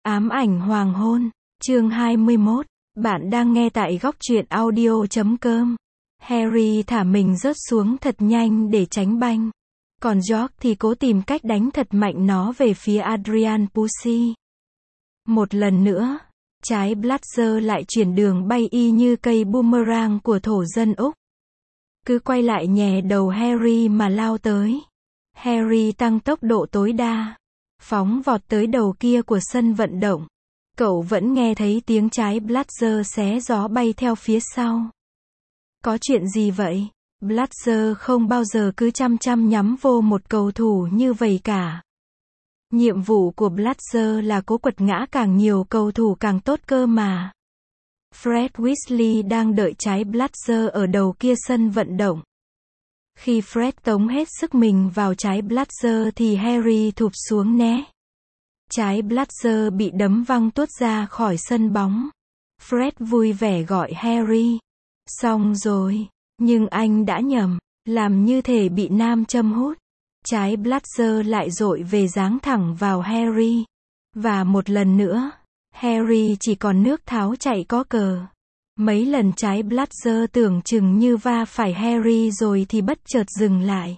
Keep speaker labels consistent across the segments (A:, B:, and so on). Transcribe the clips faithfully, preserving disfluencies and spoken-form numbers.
A: Ám ảnh hoàng hôn, chương hai mươi mốt, bạn đang nghe tại góc truyện audio chấm com. Harry thả mình rớt xuống thật nhanh để tránh banh. Còn George thì cố tìm cách đánh thật mạnh nó về phía Adrian Pussy. Một lần nữa, trái Blazer lại chuyển đường bay y như cây boomerang của thổ dân Úc. Cứ quay lại nhè đầu Harry mà lao tới. Harry tăng tốc độ tối đa, phóng vọt tới đầu kia của sân vận động. Cậu vẫn nghe thấy tiếng trái Blazer xé gió bay theo phía sau. Có chuyện gì vậy? Blazer không bao giờ cứ chăm chăm nhắm vô một cầu thủ như vậy cả. Nhiệm vụ của Blazer là cố quật ngã càng nhiều cầu thủ càng tốt cơ mà. Fred Weasley đang đợi trái Blazer ở đầu kia sân vận động. Khi Fred tống hết sức mình vào trái Blazer thì Harry thụp xuống né. Trái Blazer bị đấm văng tuốt ra khỏi sân bóng. Fred vui vẻ gọi Harry. Xong rồi. Nhưng anh đã nhầm. Làm như thể bị nam châm hút. Trái Blazer lại dội về giáng thẳng vào Harry. Và một lần nữa, Harry chỉ còn nước tháo chạy có cờ. Mấy lần trái Blazer tưởng chừng như va phải Harry rồi thì bất chợt dừng lại.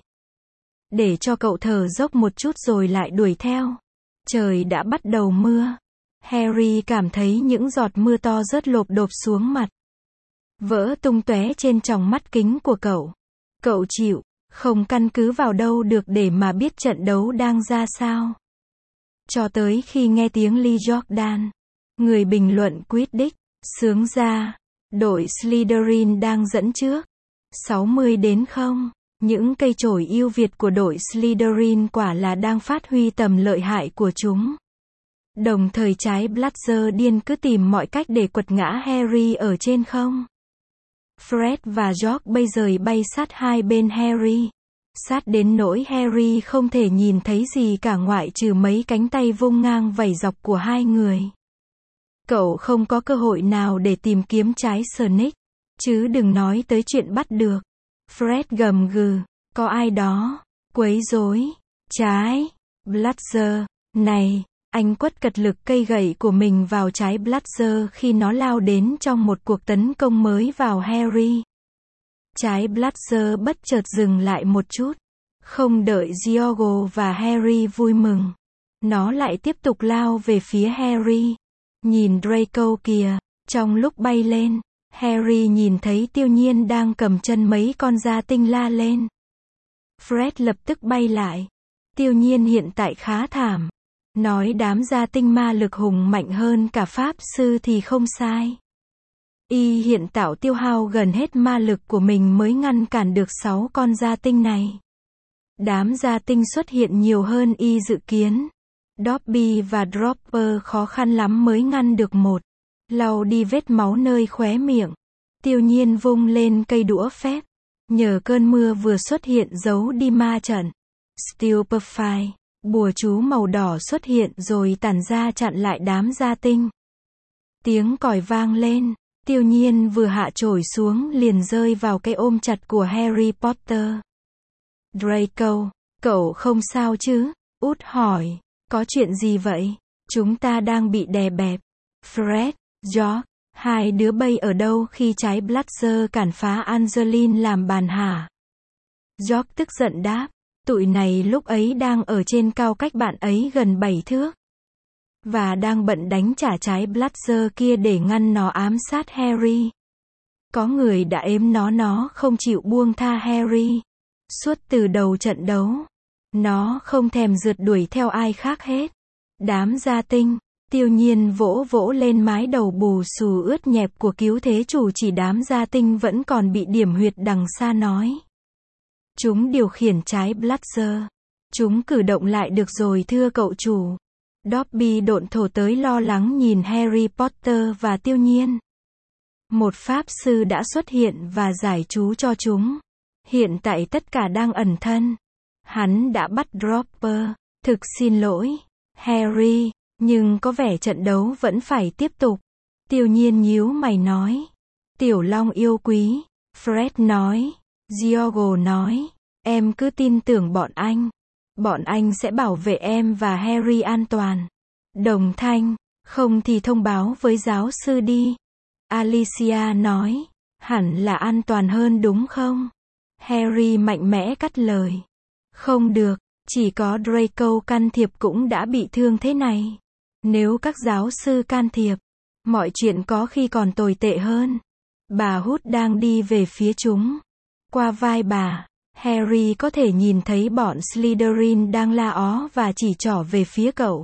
A: Để cho cậu thở dốc một chút rồi lại đuổi theo. Trời đã bắt đầu mưa. Harry cảm thấy những giọt mưa to rớt lộp độp xuống mặt. Vỡ tung tóe trên tròng mắt kính của cậu. Cậu chịu, không căn cứ vào đâu được để mà biết trận đấu đang ra sao. Cho tới khi nghe tiếng Lee Jordan, người bình luận Quidditch, sướng ra. Đội Slytherin đang dẫn trước. sáu mươi đến không. Những cây chổi ưu việt của đội Slytherin quả là đang phát huy tầm lợi hại của chúng. Đồng thời trái Blazer điên cứ tìm mọi cách để quật ngã Harry ở trên không. Fred và George bây giờ bay sát hai bên Harry. Sát đến nỗi Harry không thể nhìn thấy gì cả ngoại trừ mấy cánh tay vung ngang vẩy dọc của hai người. Cậu không có cơ hội nào để tìm kiếm trái Snake, chứ đừng nói tới chuyện bắt được. Fred gầm gừ, có ai đó quấy rối. Trái Blazer này, anh quất cật lực cây gậy của mình vào trái Blazer khi nó lao đến trong một cuộc tấn công mới vào Harry. Trái Blazer bất chợt dừng lại một chút, không đợi George và Harry vui mừng. Nó lại tiếp tục lao về phía Harry. Nhìn Draco kìa, trong lúc bay lên, Harry nhìn thấy Tiêu Nhiên đang cầm chân mấy con gia tinh la lên. Fred lập tức bay lại. Tiêu Nhiên hiện tại khá thảm. Nói đám gia tinh ma lực hùng mạnh hơn cả pháp sư thì không sai. Y hiện tạo tiêu hao gần hết ma lực của mình mới ngăn cản được sáu con gia tinh này. Đám gia tinh xuất hiện nhiều hơn Y dự kiến. Dobby và Dropper khó khăn lắm mới ngăn được một. Lau đi vết máu nơi khóe miệng. Tiêu Nhiên vung lên cây đũa phép. Nhờ cơn mưa vừa xuất hiện giấu đi ma trận. Stupefy. Bùa chú màu đỏ xuất hiện rồi tản ra chặn lại đám gia tinh. Tiếng còi vang lên. Tiêu Nhiên vừa hạ chổi xuống liền rơi vào cái ôm chặt của Harry Potter. Draco, cậu không sao chứ? Út hỏi. Có chuyện gì vậy? Chúng ta đang bị đè bẹp. Fred, George, hai đứa bay ở đâu khi trái Blazer cản phá Angeline làm bàn hả? George tức giận đáp. Tụi này lúc ấy đang ở trên cao cách bạn ấy gần bảy thước. Và đang bận đánh trả trái Blazer kia để ngăn nó ám sát Harry. Có người đã ếm nó nó không chịu buông tha Harry. Suốt từ đầu trận đấu. Nó không thèm rượt đuổi theo ai khác hết. Đám gia tinh. Tiêu Nhiên vỗ vỗ lên mái đầu bù xù ướt nhẹp của cứu thế chủ chỉ đám gia tinh vẫn còn bị điểm huyệt đằng xa nói. Chúng điều khiển trái Blazer. Chúng cử động lại được rồi thưa cậu chủ. Dobby độn thổ tới lo lắng nhìn Harry Potter và Tiêu Nhiên. Một pháp sư đã xuất hiện và giải chú cho chúng. Hiện tại tất cả đang ẩn thân. Hắn đã bắt Dropper. Thực xin lỗi, Harry, nhưng có vẻ trận đấu vẫn phải tiếp tục. Tiêu Nhiên nhíu mày nói. Tiểu Long yêu quý. Fred nói. George nói. Em cứ tin tưởng bọn anh. Bọn anh sẽ bảo vệ em và Harry an toàn. Đồng thanh. Không thì thông báo với giáo sư đi. Alicia nói. Hẳn là an toàn hơn đúng không? Harry mạnh mẽ cắt lời. Không được, chỉ có Draco can thiệp cũng đã bị thương thế này. Nếu các giáo sư can thiệp, mọi chuyện có khi còn tồi tệ hơn. Bà Hút đang đi về phía chúng. Qua vai bà, Harry có thể nhìn thấy bọn Slytherin đang la ó và chỉ trỏ về phía cậu.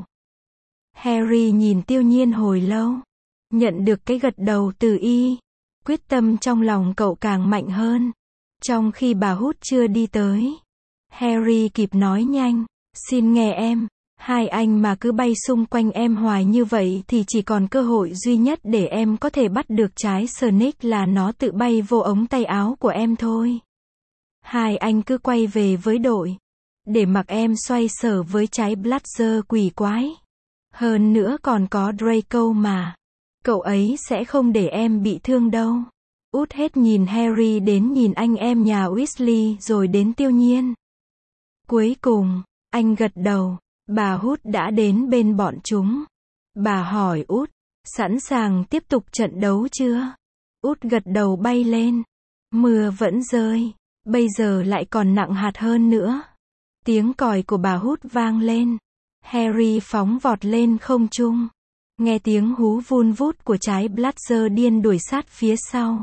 A: Harry nhìn Tiêu Nhiên hồi lâu. Nhận được cái gật đầu từ y. Quyết tâm trong lòng cậu càng mạnh hơn. Trong khi bà Hút chưa đi tới, Harry kịp nói nhanh. Xin nghe em. Hai anh mà cứ bay xung quanh em hoài như vậy thì chỉ còn cơ hội duy nhất để em có thể bắt được trái Snake là nó tự bay vô ống tay áo của em thôi. Hai anh cứ quay về với đội. Để mặc em xoay sở với trái Blazer quỷ quái. Hơn nữa còn có Draco mà. Cậu ấy sẽ không để em bị thương đâu. Út hết nhìn Harry đến nhìn anh em nhà Weasley rồi đến Tiêu Nhiên. Cuối cùng, anh gật đầu. Bà Hút đã đến bên bọn chúng. Bà hỏi Út, sẵn sàng tiếp tục trận đấu chưa? Út gật đầu bay lên. Mưa vẫn rơi, bây giờ lại còn nặng hạt hơn nữa. Tiếng còi của bà Hút vang lên. Harry phóng vọt lên không trung. Nghe tiếng hú vun vút của trái Blazer điên đuổi sát phía sau.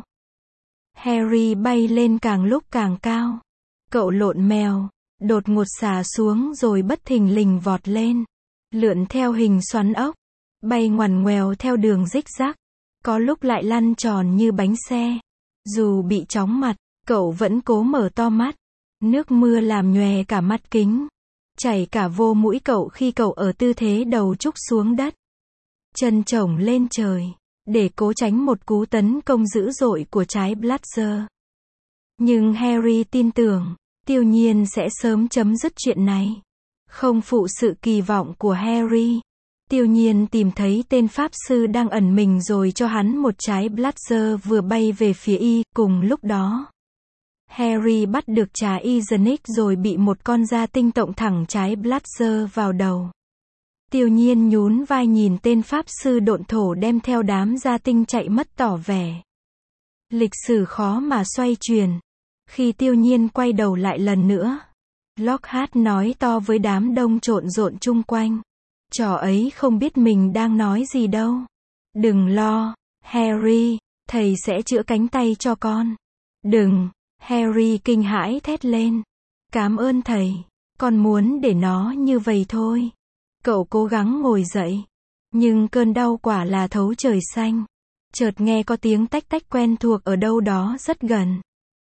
A: Harry bay lên càng lúc càng cao. Cậu lộn mèo, đột ngột xà xuống rồi bất thình lình vọt lên. Lượn theo hình xoắn ốc. Bay ngoằn ngoèo theo đường rích rắc. Có lúc lại lăn tròn như bánh xe. Dù bị chóng mặt, cậu vẫn cố mở to mắt. Nước mưa làm nhòe cả mắt kính. Chảy cả vô mũi cậu khi cậu ở tư thế đầu trúc xuống đất. Chân chổng lên trời. Để cố tránh một cú tấn công dữ dội của trái Blazer. Nhưng Harry tin tưởng, Tiêu Nhiên sẽ sớm chấm dứt chuyện này. Không phụ sự kỳ vọng của Harry. Tiêu Nhiên tìm thấy tên pháp sư đang ẩn mình rồi cho hắn một trái Blazer vừa bay về phía y. Cùng lúc đó, Harry bắt được trái Izanic rồi bị một con gia tinh tộng thẳng trái Blazer vào đầu. Tiêu Nhiên nhún vai nhìn tên pháp sư độn thổ đem theo đám gia tinh chạy mất tỏ vẻ. Lịch sử khó mà xoay chuyển. Khi Tiêu Nhiên quay đầu lại lần nữa, Lockhart nói to với đám đông trộn rộn chung quanh. Trò ấy không biết mình đang nói gì đâu. Đừng lo, Harry, thầy sẽ chữa cánh tay cho con. Đừng, Harry kinh hãi thét lên. Cảm ơn thầy, con muốn để nó như vậy thôi. Cậu cố gắng ngồi dậy. Nhưng cơn đau quả là thấu trời xanh. Chợt nghe có tiếng tách tách quen thuộc ở đâu đó rất gần.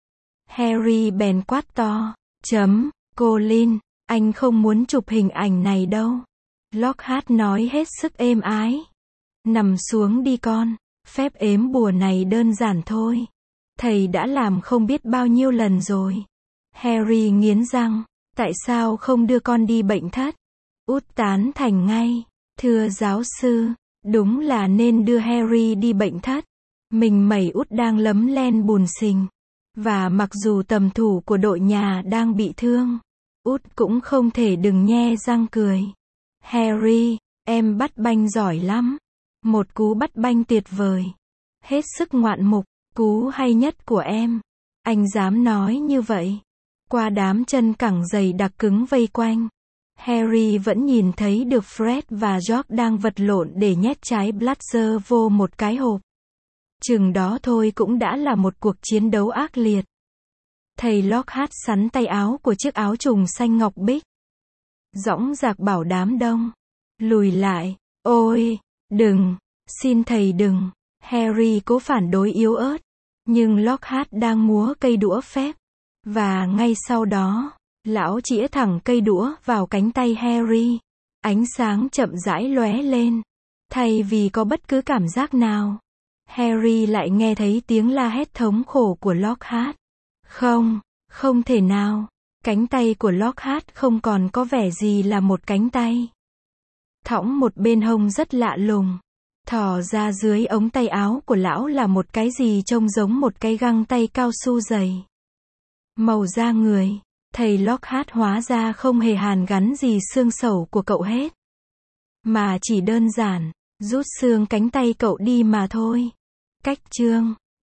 A: Harry bèn quát to. Chấm, Colin, anh không muốn chụp hình ảnh này đâu. Lockhart nói hết sức êm ái. Nằm xuống đi con. Phép ếm bùa này đơn giản thôi. Thầy đã làm không biết bao nhiêu lần rồi. Harry nghiến răng. Tại sao không đưa con đi bệnh thất? Út tán thành ngay. Thưa giáo sư, đúng là nên đưa Harry đi bệnh thất. Mình mẩy Út đang lấm len bùn xình. Và mặc dù tầm thủ của đội nhà đang bị thương, Út cũng không thể đừng nhe răng cười. Harry, em bắt banh giỏi lắm. Một cú bắt banh tuyệt vời. Hết sức ngoạn mục, cú hay nhất của em. Anh dám nói như vậy. Qua đám chân cẳng dày đặc cứng vây quanh, Harry vẫn nhìn thấy được Fred và George đang vật lộn để nhét trái Blazer vô một cái hộp. Chừng đó thôi cũng đã là một cuộc chiến đấu ác liệt. Thầy Lockhart sắn tay áo của chiếc áo trùng xanh ngọc bích. Dõng dạc bảo đám đông. Lùi lại, ôi, đừng, xin thầy đừng. Harry cố phản đối yếu ớt. Nhưng Lockhart đang múa cây đũa phép. Và ngay sau đó, lão chĩa thẳng cây đũa vào cánh tay Harry. Ánh sáng chậm rãi lóe lên. Thay vì có bất cứ cảm giác nào, Harry lại nghe thấy tiếng la hét thống khổ của Lockhart. Không, không thể nào. Cánh tay của Lockhart không còn có vẻ gì là một cánh tay. Thõng một bên hông rất lạ lùng. Thò ra dưới ống tay áo của lão là một cái gì trông giống một cái găng tay cao su dày. Màu da người, thầy Lockhart hóa ra không hề hàn gắn gì xương sẩu của cậu hết. Mà chỉ đơn giản, Rút xương cánh tay cậu đi mà thôi. Cách chương